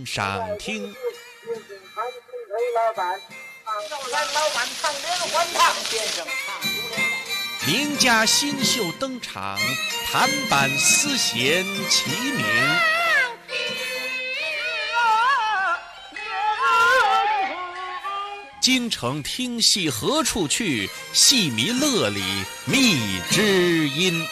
赏听。 老板，让咱老板唱连环唱，先生唱出连环。 名家新秀登场，弹板丝弦齐鸣。京城听戏何处去？戏迷乐里觅知音。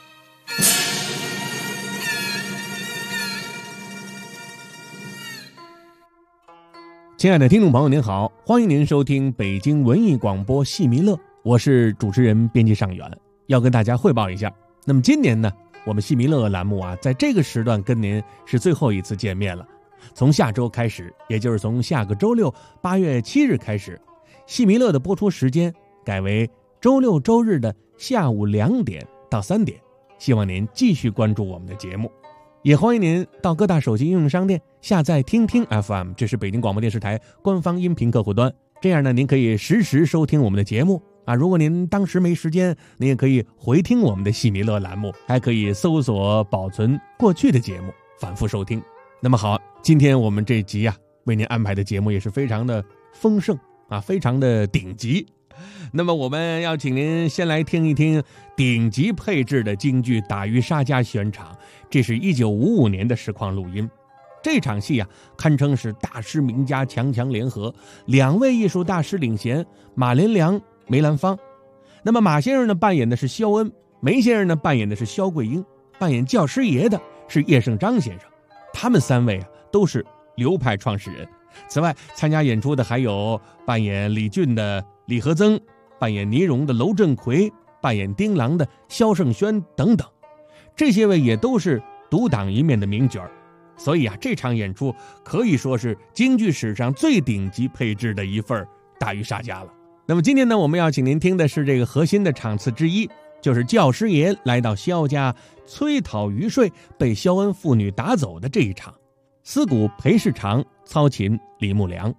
亲爱的听众朋友您好，欢迎您收听北京文艺广播戏迷乐，我是主持人编辑尚远，要跟大家汇报一下。那么今年呢，我们戏迷乐栏目在这个时段跟您是最后一次见面了。从下周开始，也就是从下个周六8月7日开始，戏迷乐的播出时间改为周六周日的下午2点到3点，希望您继续关注我们的节目。也欢迎您到各大手机应用商店下载听听 FM， 这是北京广播电视台官方音频客户端。这样呢，您可以实时收听我们的节目如果您当时没时间，您也可以回听我们的戏迷乐栏目，还可以搜索保存过去的节目反复收听。那么好，今天我们这集为您安排的节目也是非常的丰盛非常的顶级。那么我们要请您先来听一听顶级配置的京剧《打渔杀家》选场，这是1955年的实况录音。这场戏堪称是大师名家强强联合，2位艺术大师领衔，马连良、梅兰芳。那么马先生呢扮演的是萧恩，梅先生呢扮演的是萧桂英，扮演教师爷的是叶圣章先生。他们3位都是流派创始人。此外参加演出的还有扮演李俊的李和曾，扮演倪荣的娄振奎，扮演丁郎的萧胜轩等等。这些位也都是独当一面的名角，所以这场演出可以说是京剧史上最顶级配置的一份大鱼杀家了。那么今天呢，我们要请您听的是这个核心的场次之一，就是教师爷来到萧家催讨余税，被萧恩父女打走的这一场。司鼓裴世长，操琴李木良。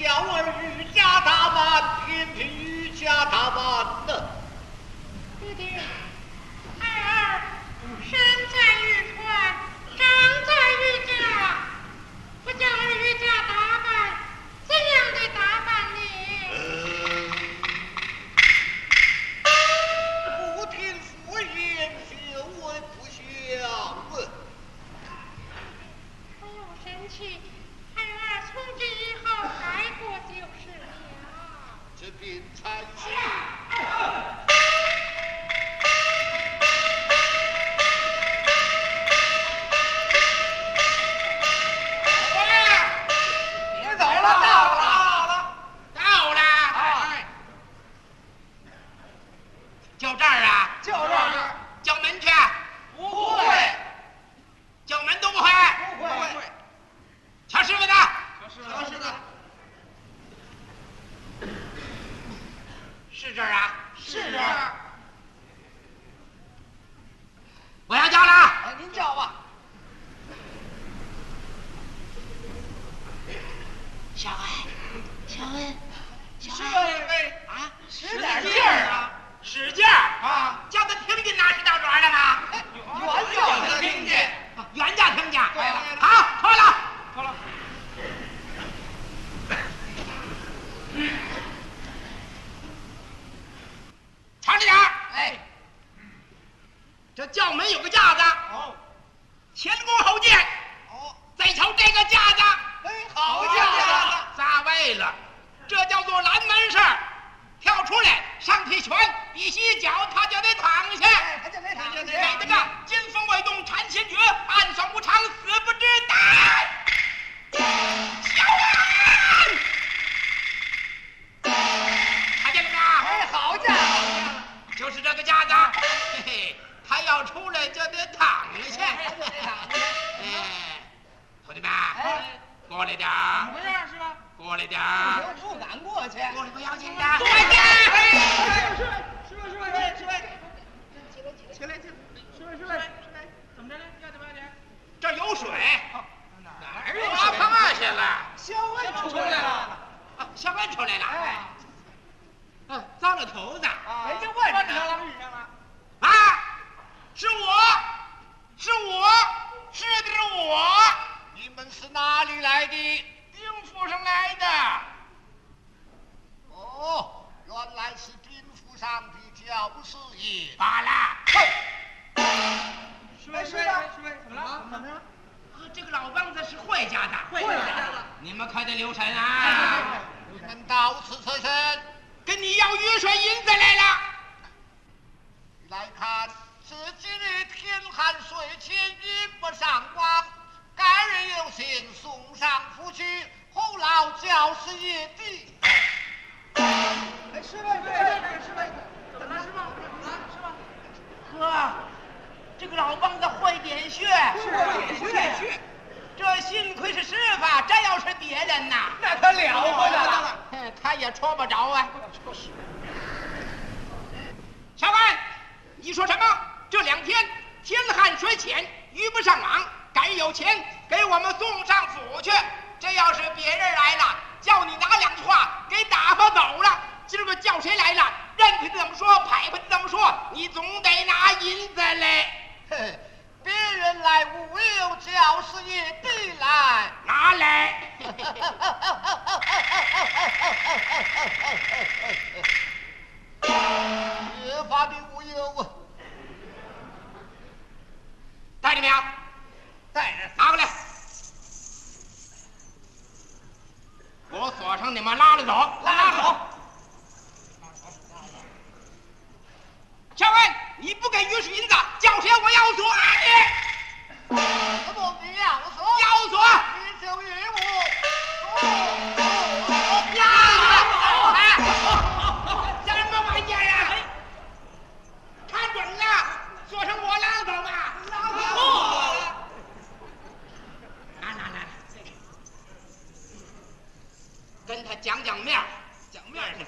小儿瑜伽大满，偏偏瑜伽大满呢。 爹爹，孩儿身在玉川，长在玉家，不将儿瑜伽打扮，怎样的打扮你？ 不听父言，就为不祥。 不用生气，孩儿从今以后改过就是了。 这便才是。 别走了，到了，哎，就这儿啊？ 就这儿。 叫门去？ 不会。 叫门都不会？ 不会。 瞧师傅的。 瞧师傅。 是这儿啊？ 是这儿。 我要叫了。 哎，您叫吧。 小恩，小恩， 是啊，使点劲儿啊！ 使劲儿啊！叫他听见那是到这儿了吗？ 原叫他听见。 原叫听见。 对了好，脱了。脱了。长着点儿。 哎， 这轿门有个架子。 哦， 前弓后箭。 哦， 再瞧这个架子。 哎，好架子。 扎位了，这叫做拦门事儿。跳出来，上踢拳，比膝脚，他就得躺下。 哎，他就得躺下。 美的个金风未动禅心诀，暗算无常，死不知胆。小安，看见了没有？ 哎，好架子。 就是这个架子，嘿嘿，他要出来就得躺下。哎，徒弟们，过来点儿。 怎么样是吧？ 过来点儿。 我不敢过去。 过来不要紧的。 过来点儿。 起来，怎么着了？要点不要点？这儿有水。哪儿有水？趴下了。 小恩出来了。 啊，小安出来了。哎，脏了头子。 人家问上了。 啊，是我，是我。 你们是哪里来的？ 兵府上来的。 哦，原来是兵府上的教师爷。 罢了。 是怎么了？ 这个老梆子是坏家的。 坏家的。 你们可得留神啊！ 你们到此作甚？ 跟你要雨水银子来了。 来看，这几日天寒水浅，引不上光，该人有心送上府去，候劳教师爷的。哎，是吧？ 怎么了，师傅？呵，这个老梆子坏点穴。 是。 这幸亏是师傅，这要是别人呐， 那可了不得了。 他也戳不着啊。小安，你说什么？这2天天旱水浅，鱼不上网，该有钱给我们送上府去。这要是别人来了，叫你拿2句话给打发走了。今儿个叫谁来了，任凭怎么说，派他怎么说，你总得拿银子来。 嘿，别人来无有教师爷必来， 拿来。 越发的无有啊！ 带着没有？ 带着。 拿过来。我锁上，你们拉着走。 拉走。 小恩，你不给于水银子，叫谁我要锁你？ 怎么你要锁？ 要锁。 你就与我。 什么玩意儿啊？看准了，锁上我拉走吧。拿，跟他讲面儿去。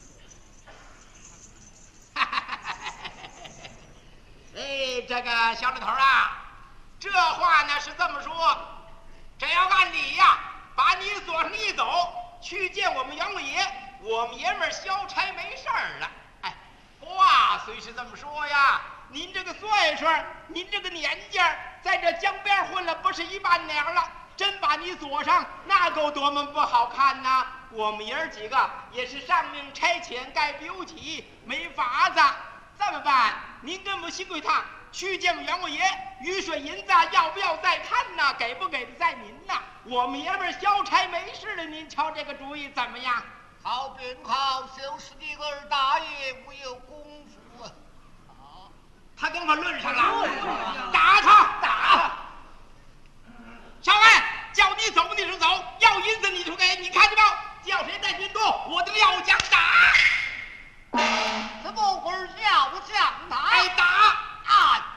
哎，这个小老头啊，这话呢是这么说，这要按理呀，把你锁上一走， 去见我们杨老爷，我们爷们儿消差没事儿了。哎，话虽是这么说呀，您这个岁数，您这个年纪，在这江边混了不是一半年了，真把你锁上，那够多么不好看呐！我们爷儿几个也是上命差遣该biểu起，没法子。这么办？您跟我们新贵趟去见我们杨老爷，雨水银子要不要再看呐？给不给的在您呐。我们爷们儿消差没事了，您瞧这个主意怎么样？ 好便好，就是你个二大爷无有功夫啊！ 他跟我论上了，打他，打！少安，叫你走你就走，要银子你就给，你看见没有？叫谁带军多，我的料将打！ 怎么会要将他？ 挨打！ 啊！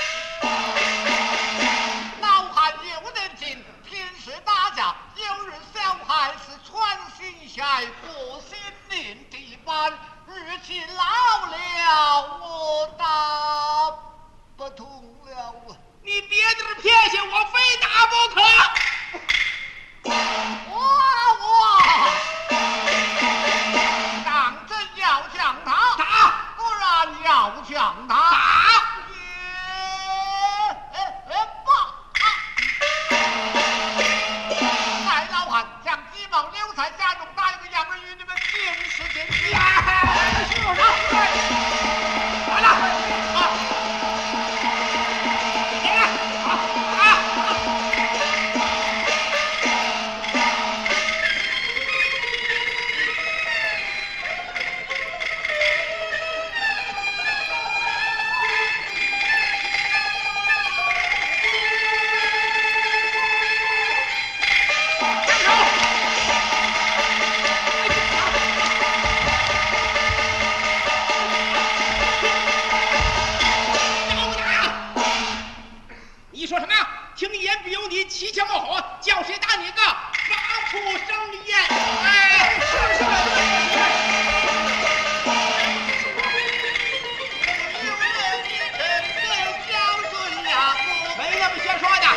老汉有人情，平时打架，有日小孩是穿心下过心灵地板，日期老了，我打不通了啊！ 你别在这撇下，我非打不可！ 当真要将他打， 果然要将他打！ 待老汉将鸡毛留在家中，打一个样儿与你们平时见面。 完了，你说什么？听言必有你七枪冒火，叫谁打你个发出声焰？哎，没那么些说的。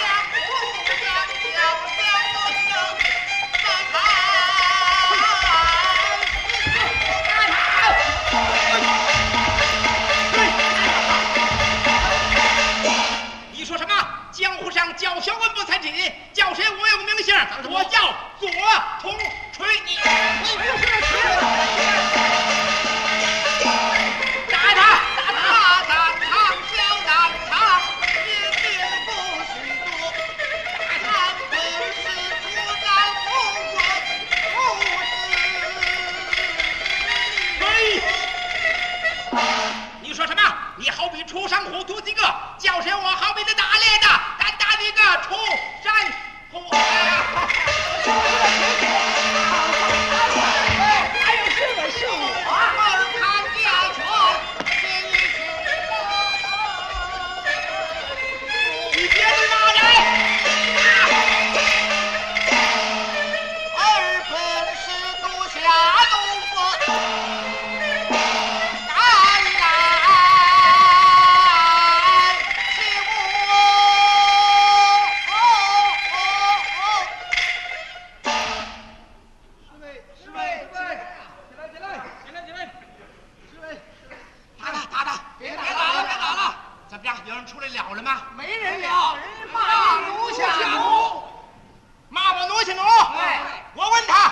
你说什么？江湖上叫小文不参起，叫谁我有个名姓，我叫左同锤。你打他！ 大堂小大堂，一定不许多。他本是土长富贵富你说什么？你好比出山虎毒几个，叫谁我好比那打猎的，单打你个出山虎。 还有这个是我儿看家传， 你别是骂人！ 儿本是独下龙凤，赶来起打他！别打了！怎么着？有人出来了吗？ 没人了，人骂奴下奴。 骂我奴下奴！ 哎， 我问他，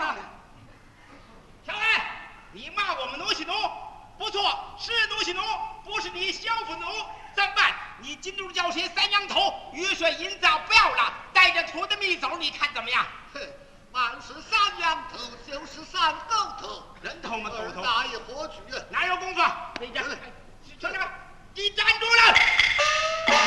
小安，你骂我们奴下奴，不错，是奴下奴，不是你消服奴，怎么办？你今日叫谁三羊头，雨水银子不要了，带着土的蜜走，你看怎么样？ 哼，万是三羊头，就是三狗头， 人头嘛，狗头， 哪一伙去？ 哪有功夫？你这，兄弟们，你站住了！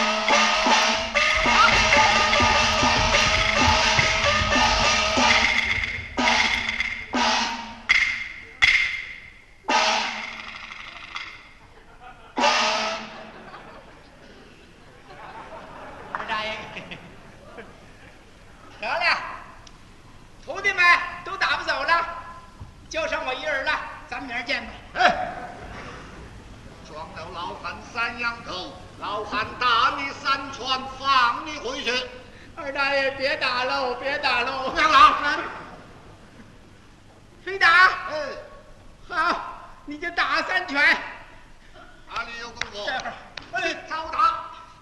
二大爷，漂亮，徒弟们都打不走了，就剩我一人了，咱们明儿见吧。 哎，撞到老汉三羊头，老汉打你三拳，放你回去。 二大爷，别打喽，别打喽！ 杨老， 你就打3拳。 哪里有功夫？ 这会儿， 招打。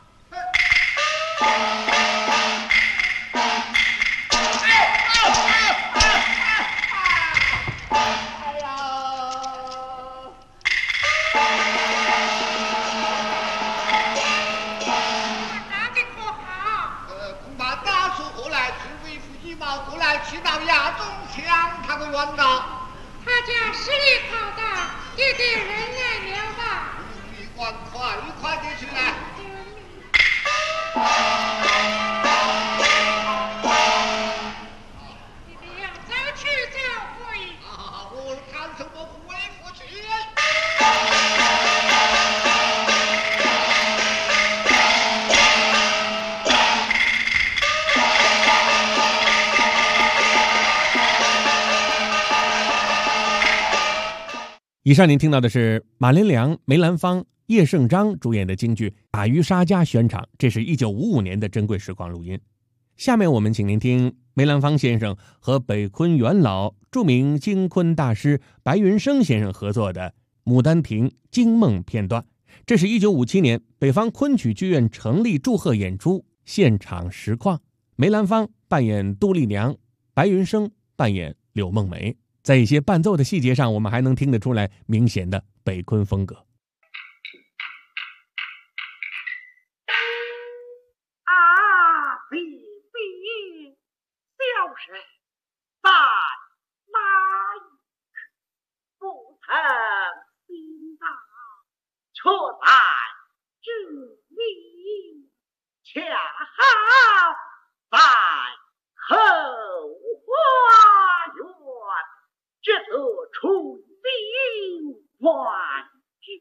去到衙中抢他的冤呐！ 他家实力靠大，也得忍耐了吧？ 你管快的去来！ 你得要早去早回。 我看什么回不去？ 以上您听到的是马连良、梅兰芳、叶圣章主演的京剧《打渔杀家》选场，这是1955年的珍贵时光录音。下面我们请您听梅兰芳先生和北昆元老、著名京昆大师白云生先生合作的《牡丹亭·惊梦》片段。这是1957年北方昆曲剧院成立祝贺演出现场实况，梅兰芳扮演杜丽娘，白云生扮演柳梦梅。在一些伴奏的细节上，我们还能听得出来明显的北昆风格。 比小生在哪一去，不曾心大，却在这里，恰好在后花园，这则出兵万之。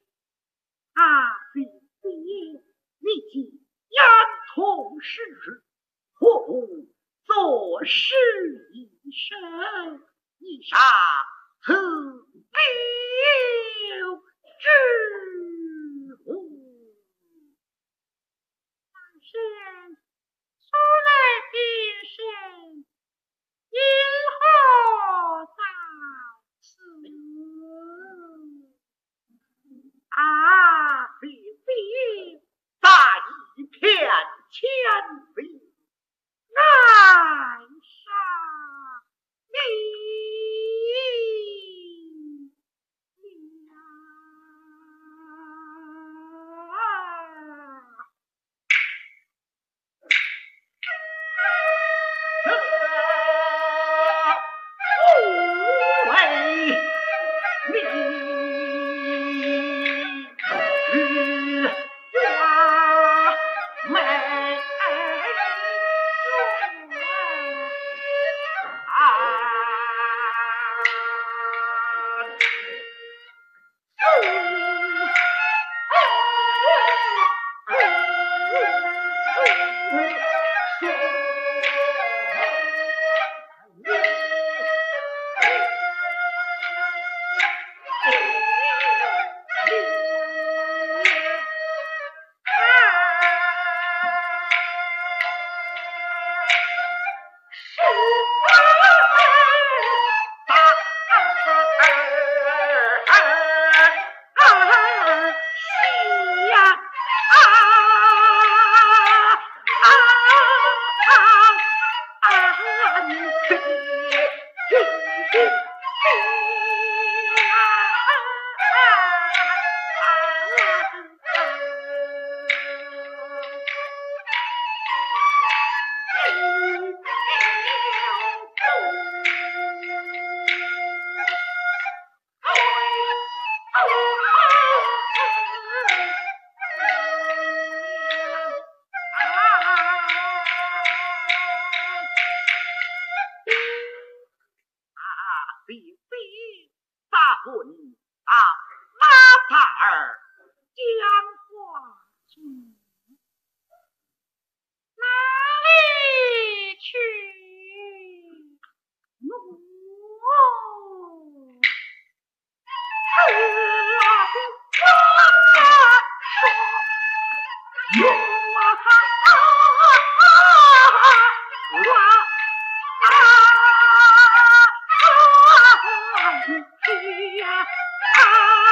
你既眼通时日，何不作诗一首，以杀此流之乎？ 当先说来便是，因何在此？ 在一片千里，难杀你。 啊！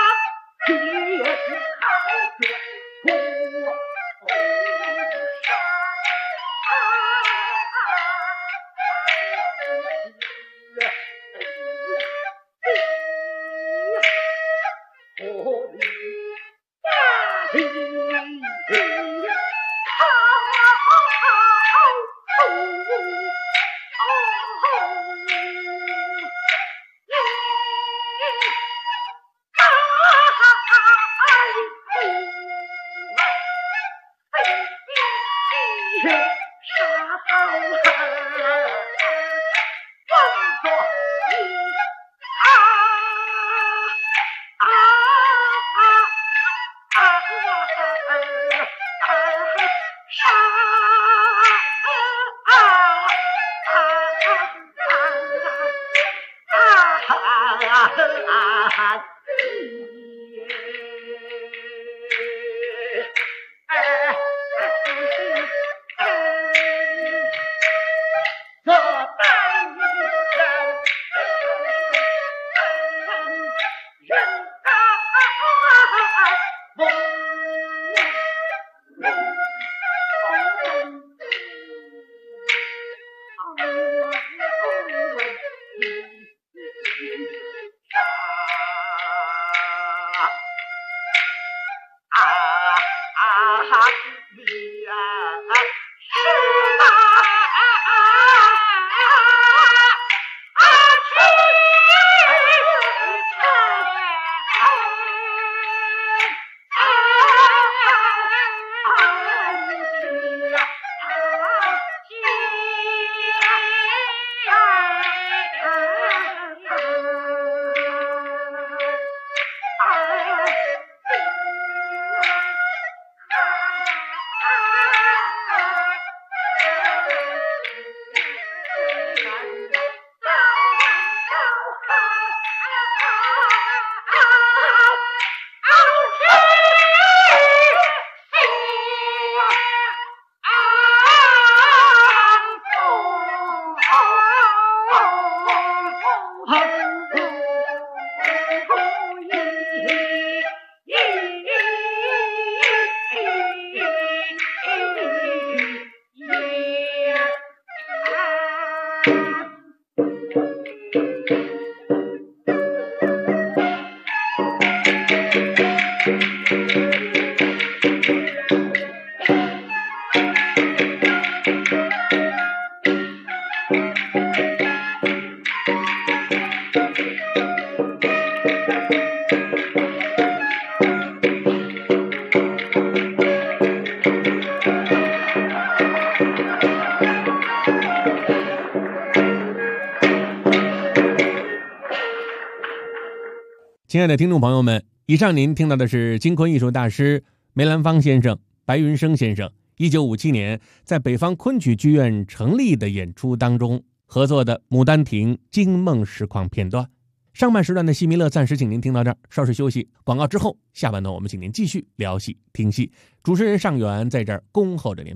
亲爱的听众朋友们，以上您听到的是京昆艺术大师梅兰芳先生、白云生先生1957年在北方昆曲剧院成立的演出当中合作的《牡丹亭》惊梦实况片段。上半时段的戏迷乐暂时请您听到这儿，稍事休息。广告之后，下半段我们请您继续聊戏听戏。主持人尚远在这儿恭候着您。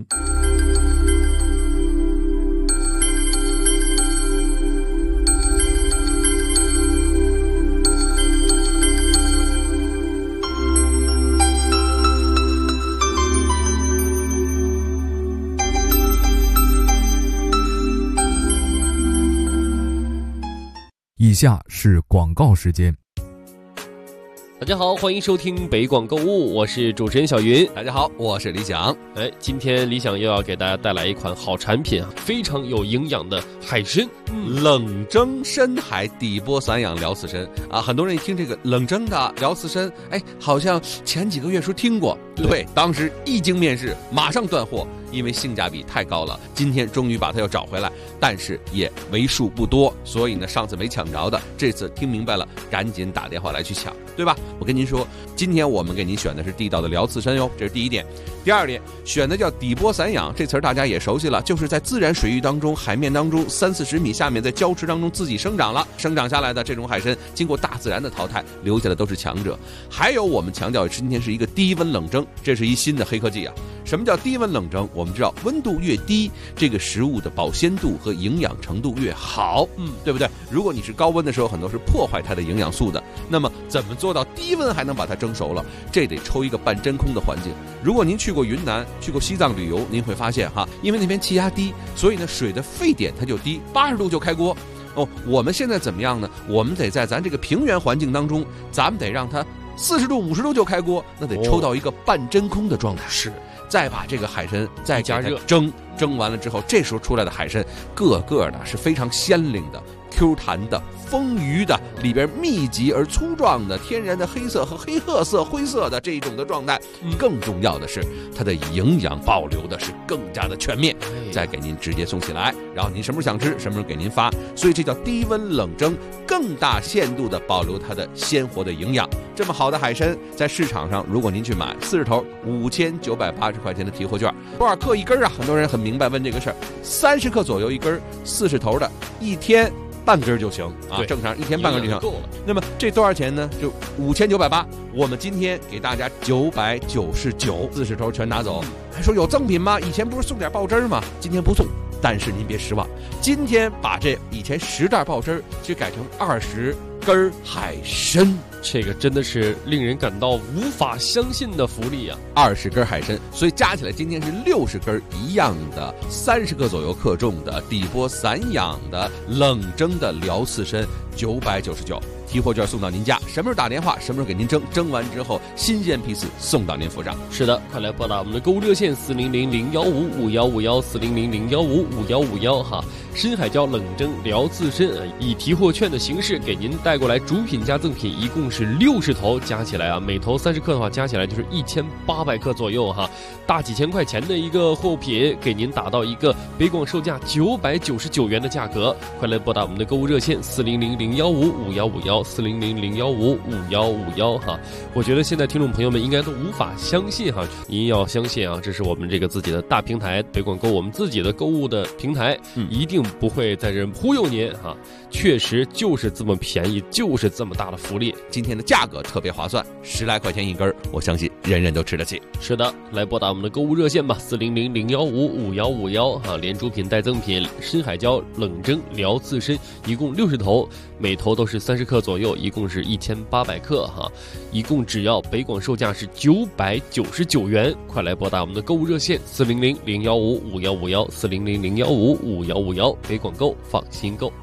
以下是广告时间。 大家好，欢迎收听北广购物，我是主持人小云。 大家好，我是李想。 今天李想又要给大家带来一款好产品啊，非常有营养的海参， 冷蒸深海底波散养辽刺参啊，很多人一听这个冷蒸的辽刺参，好像前几个月时候听过，对，当时一经面世，马上断货，因为性价比太高了。今天终于把它又找回来，但是也为数不多，所以呢，上次没抢着的，这次听明白了，赶紧打电话来去抢，对吧？我跟您说，今天我们给您选的是地道的辽刺参哟，这是第一点。第二点，选的叫底波散养，这词儿大家也熟悉了，就是在自然水域当中、海面当中30-40米下面，在礁池当中自己生长了，生长下来的这种海参，经过大自然的淘汰，留下的都是强者。还有我们强调今天是一个低温冷蒸，这是一新的黑科技啊。什么叫低温冷蒸？我们知道温度越低，这个食物的保鲜度和营养程度越好，对不对？如果你是高温的时候，很多是破坏它的营养素的。那么怎么做到低温还能把它蒸熟了？这得抽一个半真空的环境。如果您去过云南、去过西藏旅游，您会发现因为那边气压低，所以呢水的沸点它就低，80度就开锅。我们现在怎么样呢？我们得在咱这个平原环境当中，咱们得让它40度、50度就开锅，那得抽到一个半真空的状态。是。再把这个海参再加热蒸完了之后，这时候出来的海参个个的是非常鲜灵的、Q 弹的、丰腴的，里边密集而粗壮的天然的黑色和黑褐色、灰色的这一种的状态。更重要的是，它的营养保留的是更加的全面，再给您直接送起来，然后您什么时候想吃，什么时候给您发。所以这叫低温冷蒸，更大限度的保留它的鲜活的营养。这么好的海参，在市场上，如果您去买40头5980块钱的提货券，多少克一根啊？很多人很明白问这个事儿，30克左右一根，40头的，一天半根就行啊， 对正常1天半根就行。 够了。 那么这多少钱呢？就5980，我们今天给大家999，40头全拿走。还说有赠品吗？以前不是送点爆汁吗？今天不送，但是您别失望，今天把这以前10袋爆汁就改成20根海参。 这个真的是令人感到无法相信的福利啊 ！20根海参，所以加起来今天是60根一样的，30克左右克重的底波散养的冷蒸的辽刺参，999。提货券送到您家，什么时候打电话，什么时候给您蒸，蒸完之后新鲜批次送到您府上。 是的，快来拨打我们的购物热线400-015-5151，400-015-5151哈。深海椒冷蒸辽刺参以提货券的形式给您带过来，主品加赠品一共是60头，加起来啊，每头30克的话，加起来就是1800克左右哈，大几千块钱的一个货品，给您打到一个北广售价999元的价格。快来拨打我们的购物热线400-015-5151，400-015-5151哈。我觉得现在听众朋友们应该都无法相信哈，您要相信啊，这是我们这个自己的大平台北广购，我们自己的购物的平台，一定不会在这忽悠您哈，确实就是这么便宜，就是这么大的福利。 今天的价格特别划算，10来块钱一根，我相信人人都吃得起。 是的，来拨打我们的购物热线吧，400-015-5151哈，连主品带赠品，深海椒冷蒸辽刺参一共60头，每头都是30克左右，一共是1800克哈，一共只要北广售价是999元。快来拨打我们的购物热线400-015-5151，400-015-5151，北广购，放心购。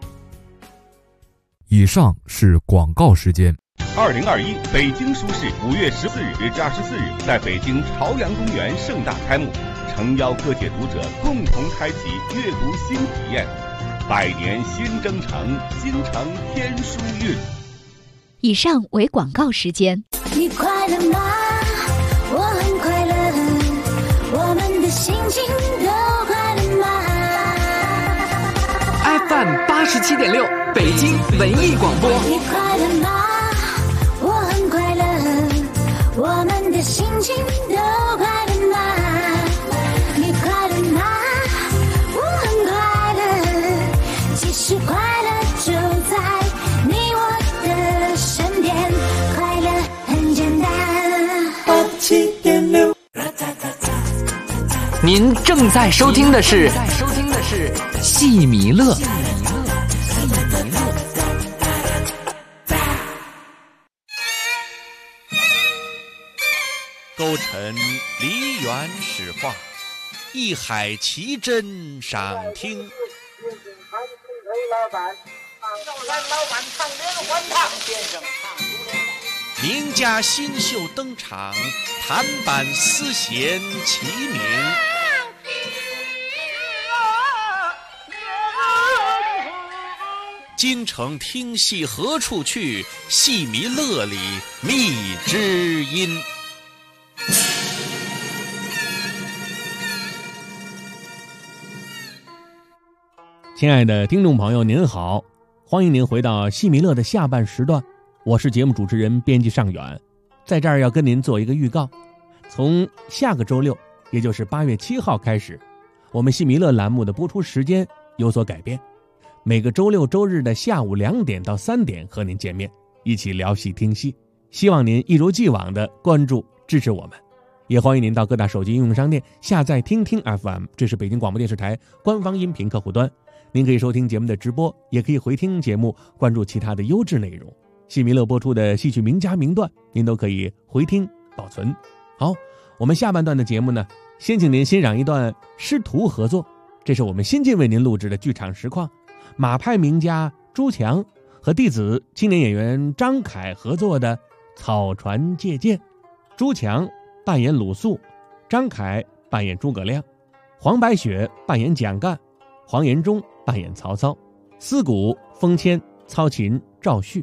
以上是广告时间。 2021北京书市5月14日至24日在北京朝阳公园盛大开幕，诚邀各界读者共同开启阅读新体验。百年新征程，新承天书韵。 以上为广告时间。 你快乐吗？我很快乐，我们的心情都快乐吗？ FM 87.6北京文艺广播。 你快乐吗？我很快乐，我们的心情都快乐吗？你快乐吗？我很快乐，其实快乐就在你我的身边，快乐很简单。87.6， 您正在收听的是戏迷乐。 勾陈梨园史话，一海奇珍赏听。名家新秀登场，弹板丝弦齐鸣。京城听戏何处去？戏迷乐里觅知音。 亲爱的听众朋友您好，欢迎您回到戏迷乐的下半时段，我是节目主持人编辑尚远，在这儿要跟您做一个预告，从下个周六，也就是8月7号开始，我们戏迷乐栏目的播出时间有所改变，每个周六周日的下午2点到3点和您见面，一起聊戏听戏，希望您一如既往的关注支持我们，也欢迎您到各大手机应用商店下载听听 FM， 这是北京广播电视台官方音频客户端，您可以收听节目的直播，也可以回听节目，关注其他的优质内容。戏迷乐播出的戏曲名家名段，您都可以回听保存。好，我们下半段的节目呢，先请您欣赏一段师徒合作，这是我们新近为您录制的剧场实况，马派名家朱强和弟子青年演员张凯合作的《草船借箭》。朱强扮演鲁肃，张凯扮演诸葛亮，黄白雪扮演蒋干，黄延忠扮演曹操，司鼓、封谦操琴赵旭。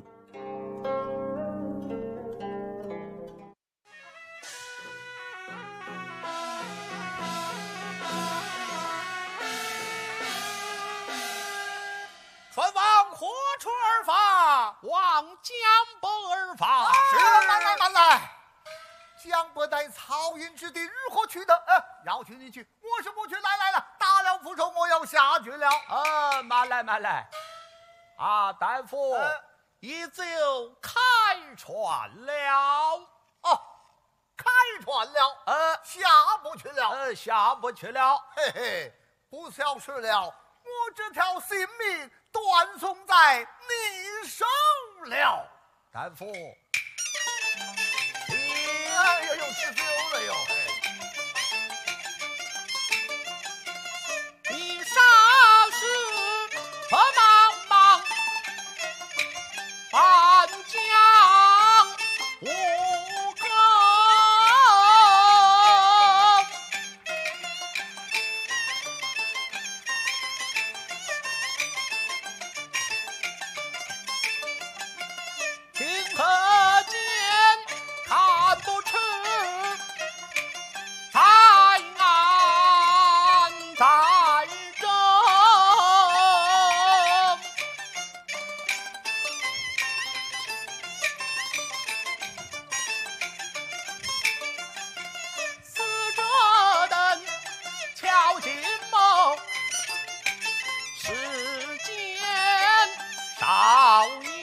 船往火车而发，往江北而发。 慢来！江北在曹营之地，如何去的？要去你去，我是不去。来了，打了扶手，我要下去了。 慢来， 啊，大夫，已经开船了。 哦，开船了。下不去了。 下不去了。 嘿嘿，不消失了，我这条性命断送在你手了。 大夫， 哎呦，吃酒了哟！ 你上是何茫茫，半江无歌。情何间看不出在岸在舟，死者灯敲进梦，世间少有。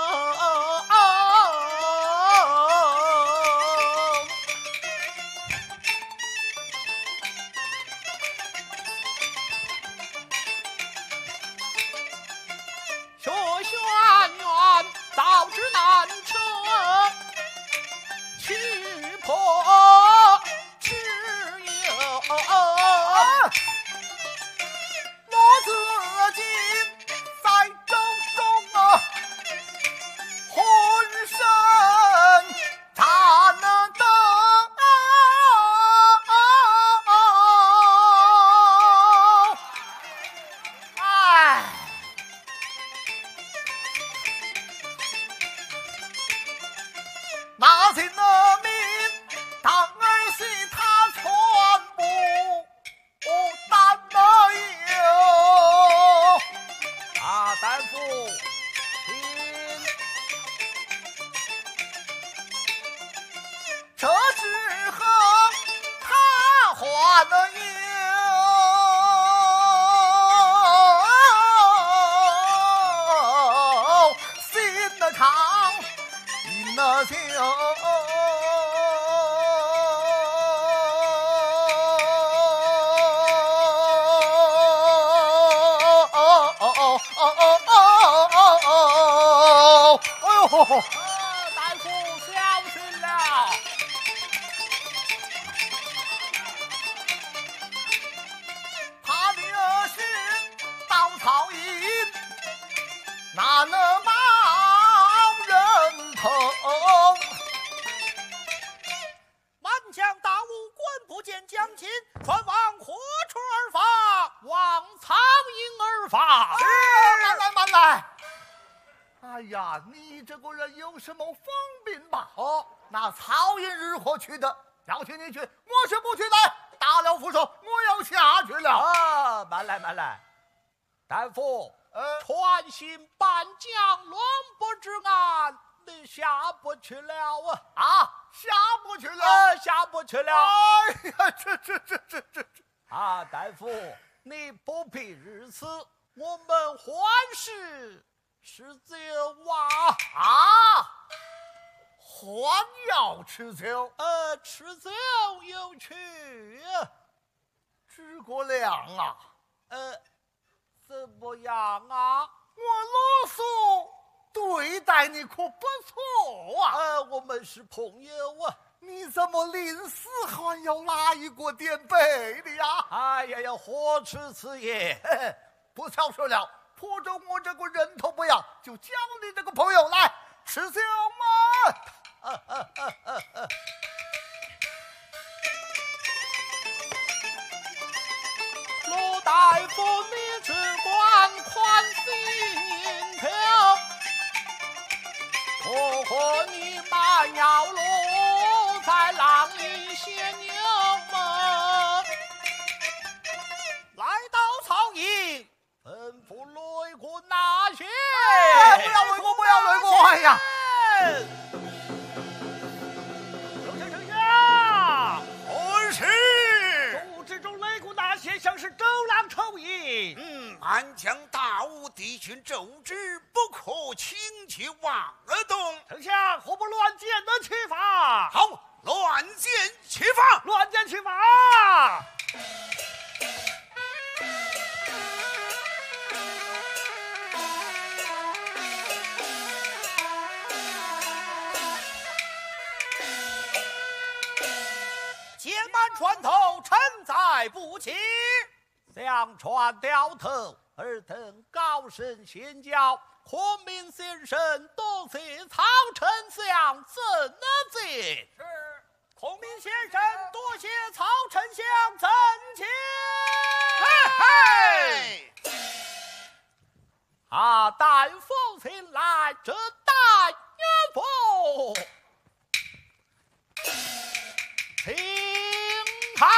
学轩辕早知难测，去破只有我自己在舟中浑身颤抖。哎，那些农民当儿媳他全部担没有。 啊，大夫，请。 这只和他还了有，心的肠，饮了酒。 大夫小心了。 他的儿是稻草营，哪能冒人头？ 满江大雾，观不见将军，船往何处而发？往曹营而发。 慢来！哎呀，你这个人有什么疯病吧？那曹营日何去的？要去你去，我是不去的。打了扶手，我要下去了。 慢来，大夫，船行半江，乱不知岸，你下不去了啊！ 下不去了， 下不去了。 哎呀，这！ 啊，大夫，你不必如此，我们欢事吃酒啊！ 还要吃酒？ 吃酒有趣。 诸葛亮啊， 怎么样啊？ 我罗素对待你可不错啊。 我们是朋友啊。 你怎么临死还要拉一个垫背的呀？ 哎呀，何出此言？ 不消说了，颇着我这个人头不要，就交你这个朋友来吃酒嘛。 陆大夫，你只管宽心头，我和你慢摇路，在浪里歇牛门，来到曹营，吩咐雷quân那些。 不要雷quân，不要雷quân！哎呀！ 丞相，何事？众之中雷quân那些像是周郎抽营。 满江大雾，敌军骤至， 不可轻举妄动。 丞相何不乱箭的去法？ 好，乱箭齐发！ 乱箭齐发！ 箭满船头，臣在不起。 相传掉头，尔等高升仙教，孔明先生多谢曹丞相，怎能见？ 是，孔明先生多谢曹丞相赠钱。 嘿嘿，大夫请来，这大元夫，请看。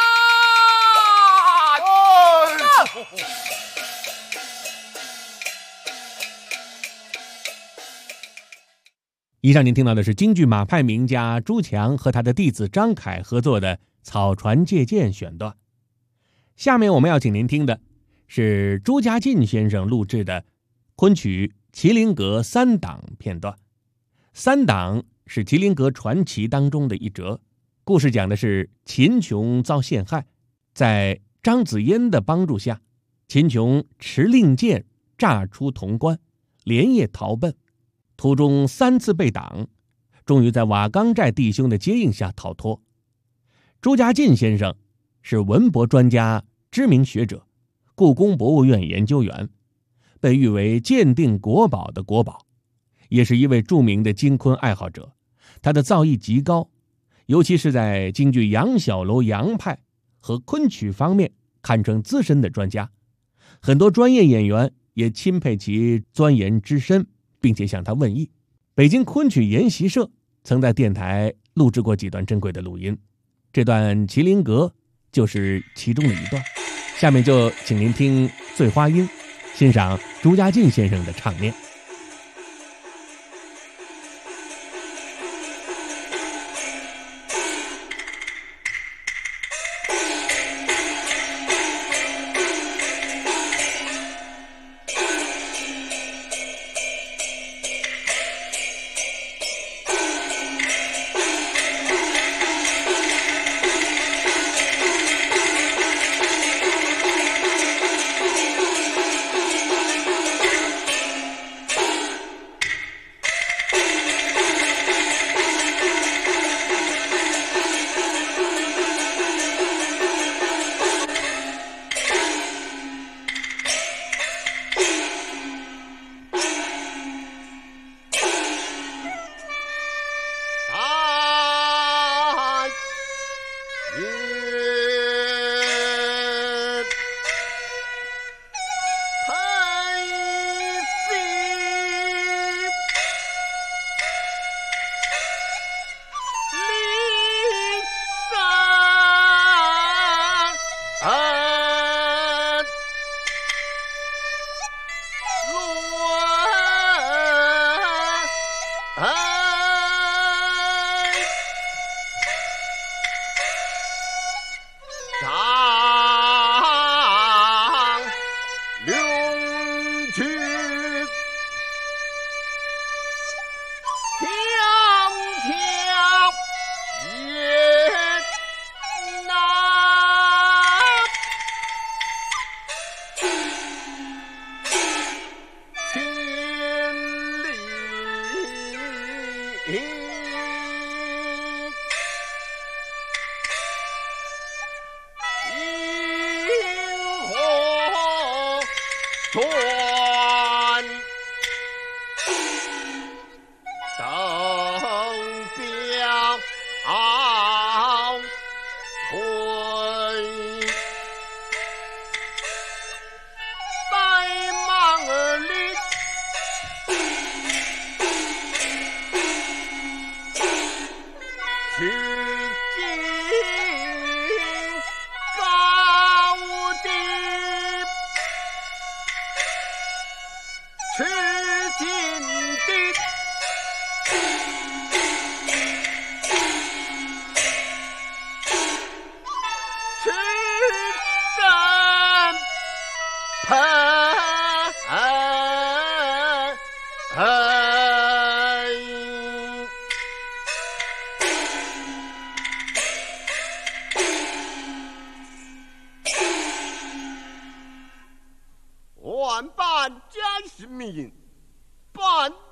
以上您听到的是京剧马派名家朱强和他的弟子张凯合作的《草船借箭》选段。下面我们要请您听的是朱家进先生录制的昆曲《麒麟阁》三档片段。三档是麒麟阁传奇当中的一折，故事讲的是秦琼遭陷害，在张子嫣的帮助下，秦琼持令箭诈出潼关，连夜逃奔，途中3次被挡，终于在瓦岗寨弟兄的接应下逃脱。朱家进先生是文博专家、知名学者，故宫博物院研究员，被誉为鉴定国宝的国宝，也是一位著名的京昆爱好者。他的造诣极高，尤其是在京剧杨小楼杨派和昆曲方面堪称资深的专家，很多专业演员也钦佩其钻研之深，并且向他问艺。北京昆曲研习社曾在电台录制过几段珍贵的录音，这段《麒麟阁》就是其中的一段。下面就请您听醉花音，欣赏朱家进先生的唱念。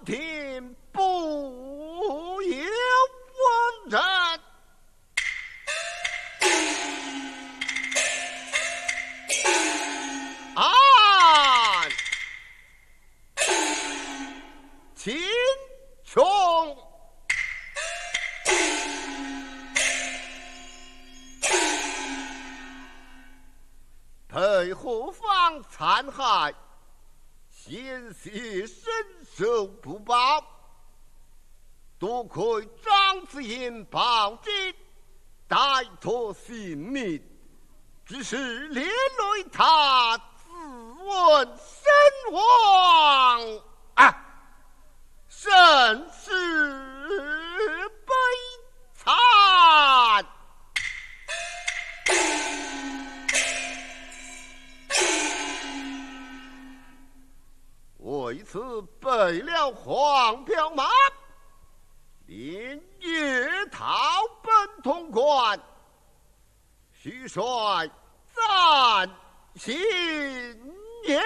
听不由我人。按秦琼被后方残害，险些身受不保，多亏张子英报警，带脱性命，只是连累他自刎身亡啊！甚是悲惨。为此备了黄骠马，连夜逃奔潼关，许帅暂行也。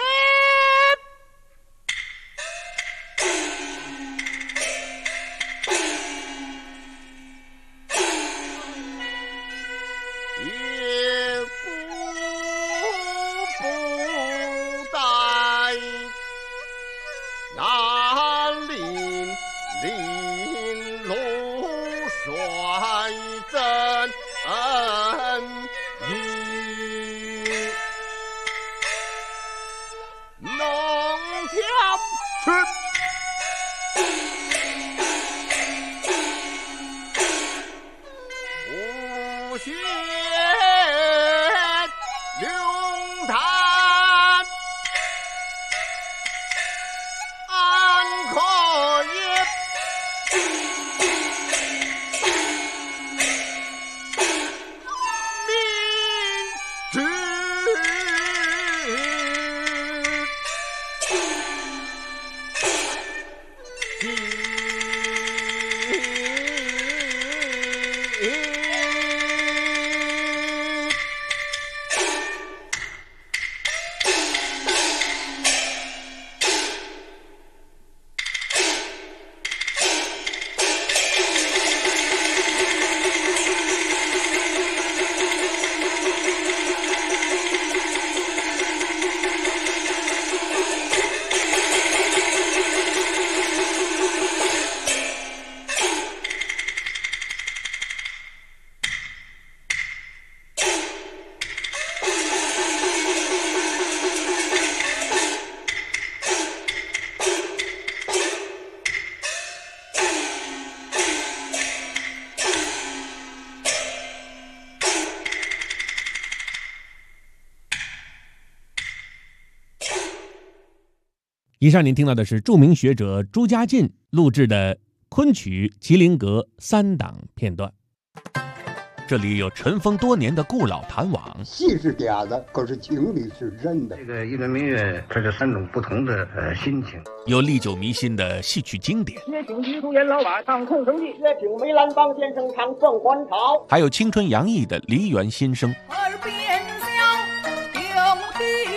以上您听到的是著名学者朱家进录制的昆曲《麒麟阁》3档片段。这里有尘封多年的故老谭网， 戏是嗲的，可是情理是真的。 这个一轮明月，这是3种不同的心情。 有历久弥新的戏曲经典， 乐评局主演老马唱空城计，乐评梅兰芳先生唱凤还巢， 还有青春洋溢的梨园新生。 耳边响听听。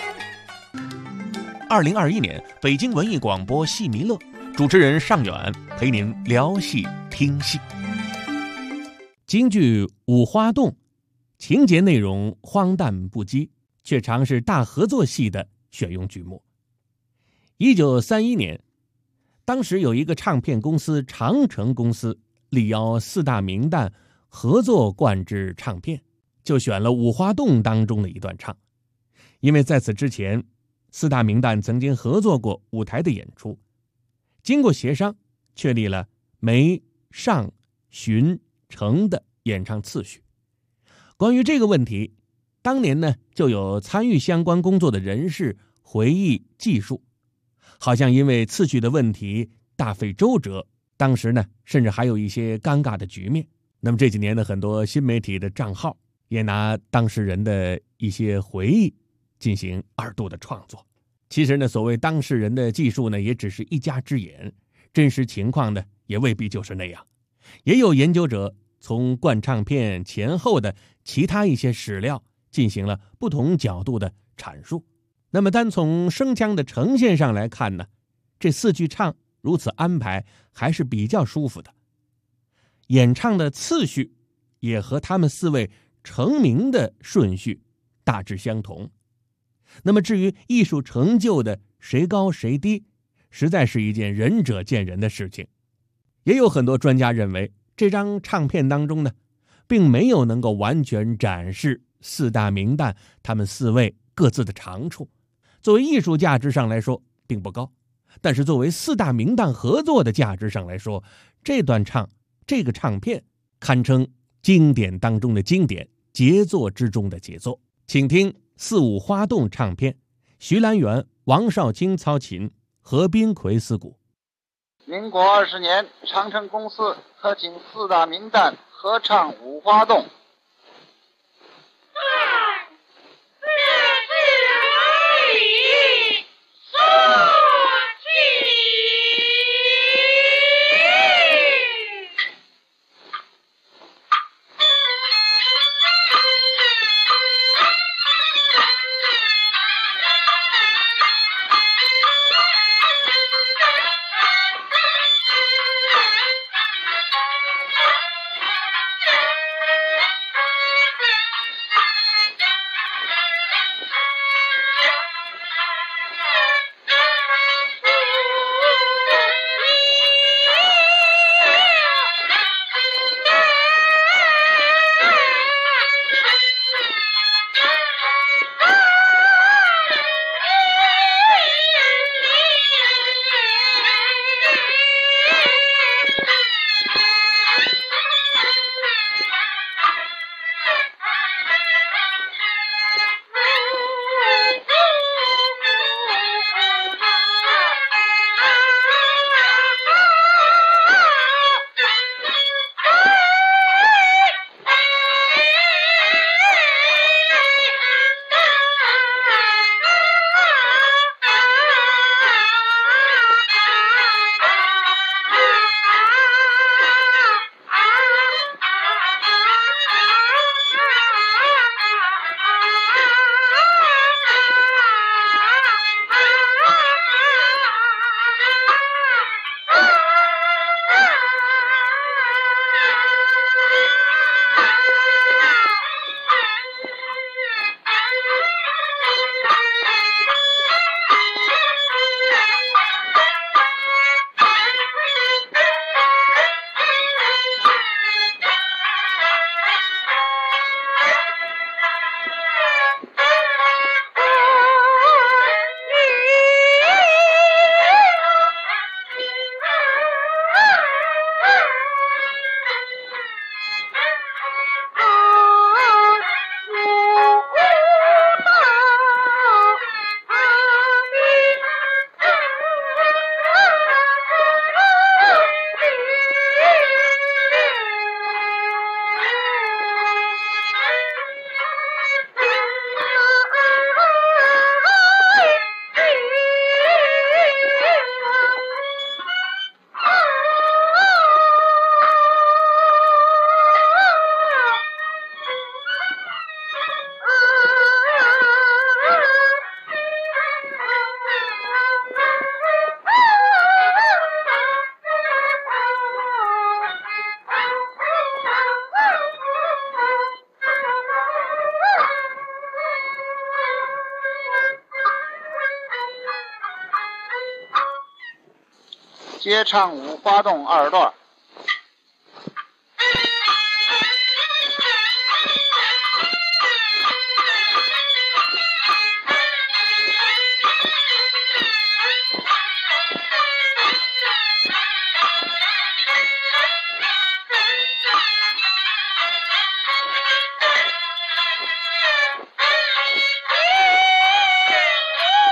2021年北京文艺广播戏迷乐，主持人尚远陪您聊戏听戏。京剧《五花洞》，情节内容荒诞不羁，却常是大合作戏的选用剧目。1931年，当时有一个唱片公司长城公司力邀4大名旦合作灌制唱片，就选了《五花洞》当中的一段唱。因为在此之前4大名旦曾经合作过舞台的演出，经过协商确立了梅、尚、荀、程的演唱次序。关于这个问题，当年呢就有参与相关工作的人士回忆记述，好像因为次序的问题大费周折，当时呢甚至还有一些尴尬的局面。那么这几年的很多新媒体的账号也拿当事人的一些回忆进行2度的创作。其实呢，所谓当事人的记述呢，也只是一家之言，真实情况呢也未必就是那样。也有研究者从灌唱片前后的其他一些史料进行了不同角度的阐述。那么单从声腔的呈现上来看呢，这4句唱如此安排还是比较舒服的。演唱的次序也和他们4位成名的顺序大致相同。那么至于艺术成就的谁高谁低，实在是一件仁者见仁的事情。也有很多专家认为，这张唱片当中呢，并没有能够完全展示4大名旦他们4位各自的长处，作为艺术价值上来说并不高，但是作为4大名旦合作的价值上来说，这个唱片堪称经典当中的经典，杰作之中的杰作。请听4五花洞唱片，徐兰元、王少卿操琴，何宾魁司鼓。 民国20年，长城公司特请4大名旦合唱《五花洞》。接唱《五花洞》2段。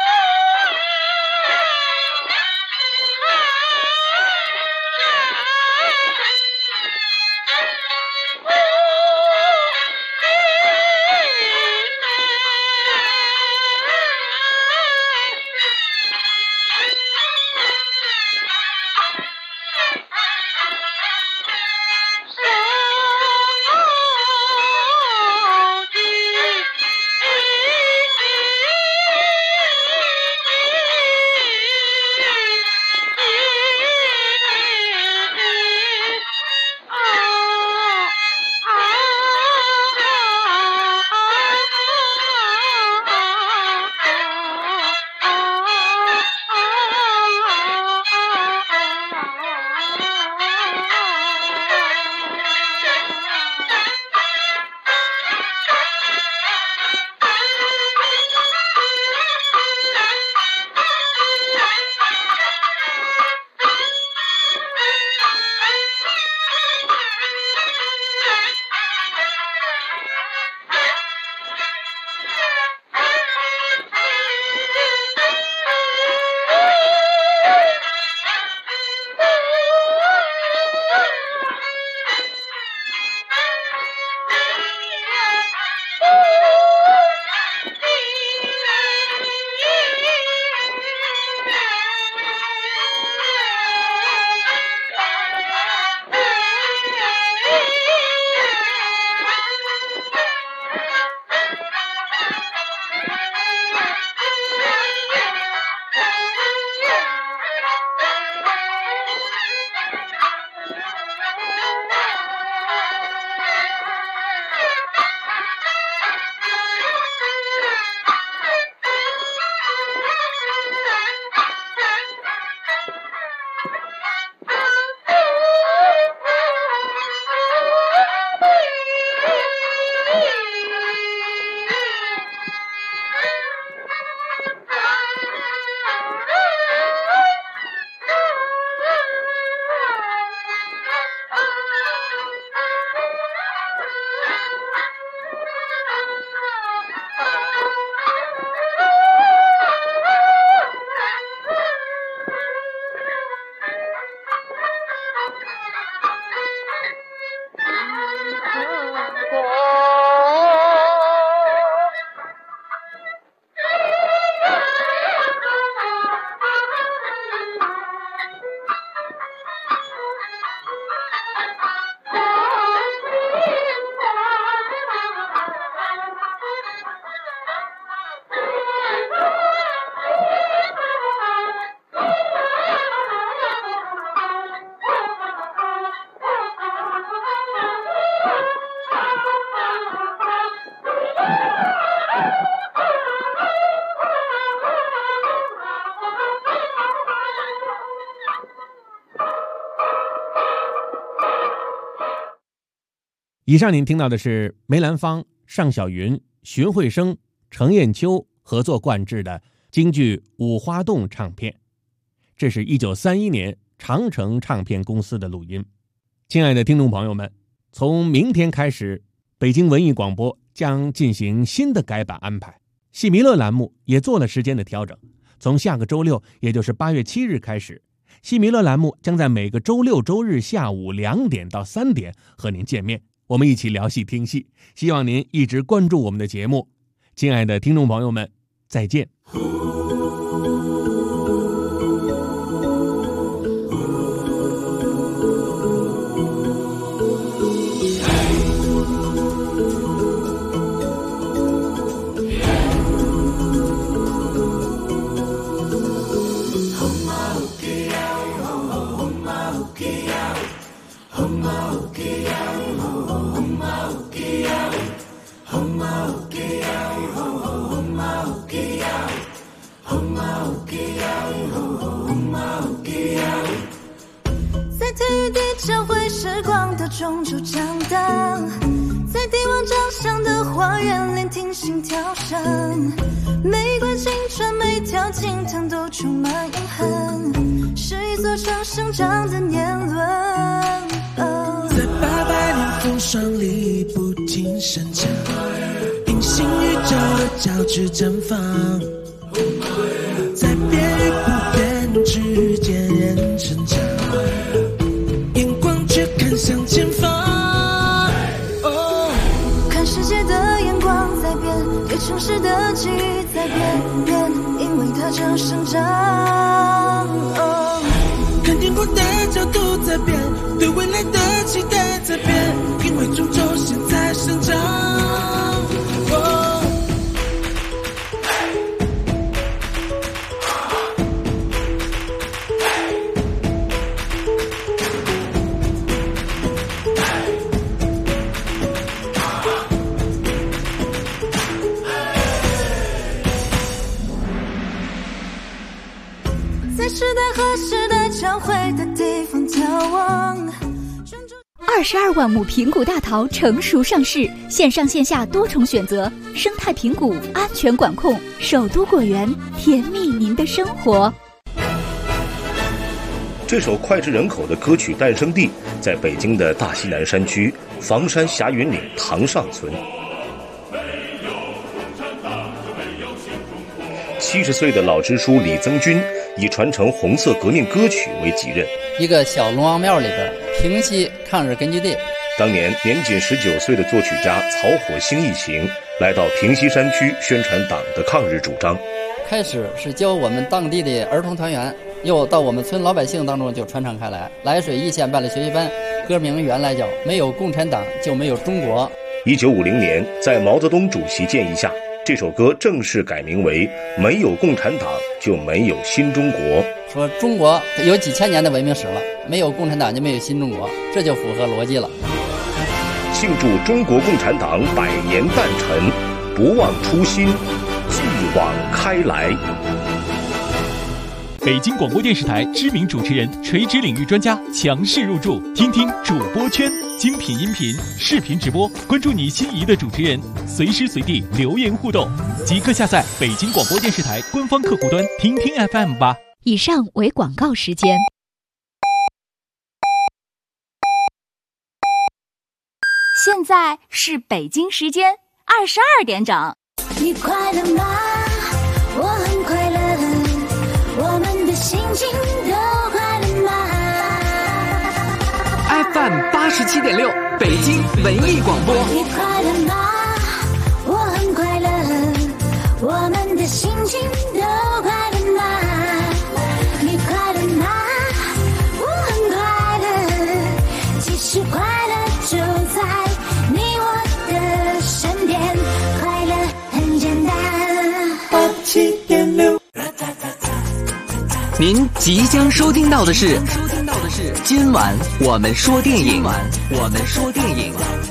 啊以上您听到的是梅兰芳、尚小云、荀慧生、程砚秋合作灌制的京剧《五花洞》唱片，这是1931年长城唱片公司的录音。亲爱的听众朋友们，从明天开始，北京文艺广播将进行新的改版安排，戏迷乐栏目也做了时间的调整。从下个周六，也就是8月7日开始，戏迷乐栏目将在每个周六周日下午2点到3点和您见面，我们一起聊戏听戏，希望您一直关注我们的节目。亲爱的听众朋友们，再见。 在体育地教会时光的中州长大，在帝王掌上的花园聆听心跳声，每管青春每条青藤都充满遗憾，是一座城生长的年轮。 在800年风霜里不停生长，平行宇宙的交织绽放，在变与不变之间人成长，眼光却看向前方。 看世界的眼光在变，对城市的记忆在变，因为它正生长。 看天空的角度在变，对未来的期待在变，因为中州现在生长。 在时代和时代交汇的地方眺望。 22万亩平谷大桃成熟上市，线上线下多重选择，生态平谷，安全管控，首都果园，甜蜜您的生活。 这首脍炙人口的歌曲诞生地在北京的大西南山区房山霞云岭塘上村。70岁的老支书李增军以传承红色革命歌曲为己任。 一个小龙王庙里边，平西抗日根据地。 当年年仅19岁的作曲家曹火星一行来到平西山区宣传党的抗日主张。 开始是教我们当地的儿童团员，又到我们村老百姓当中就传唱开来。涞水一县办了学习班，歌名原来叫没有共产党就没有中国。 1950年，在毛泽东主席建议下，这首歌正式改名为没有共产党就没有新中国。 说中国有几千年的文明史了，没有共产党就没有新中国，这就符合逻辑了。 庆祝中国共产党100年诞辰，不忘初心，继往开来。 北京广播电视台知名主持人、垂直领域专家强势入驻，听听主播圈，精品音频、视频直播，关注你心仪的主持人，随时随地留言互动，即刻下载北京广播电视台官方客户端，听听 FM 吧。 以上为广告时间。 现在是北京时间22点整。 你快乐吗？我很快乐，我们的心情都快乐吗 ？FM87.6，北京文艺广播。 你快乐吗？我很快乐，我们的心情都快乐吗？你快乐吗？我很快乐，其实快乐就在你我的身边，快乐很简单。87.6。 您即将收听到的是今晚我们说电影。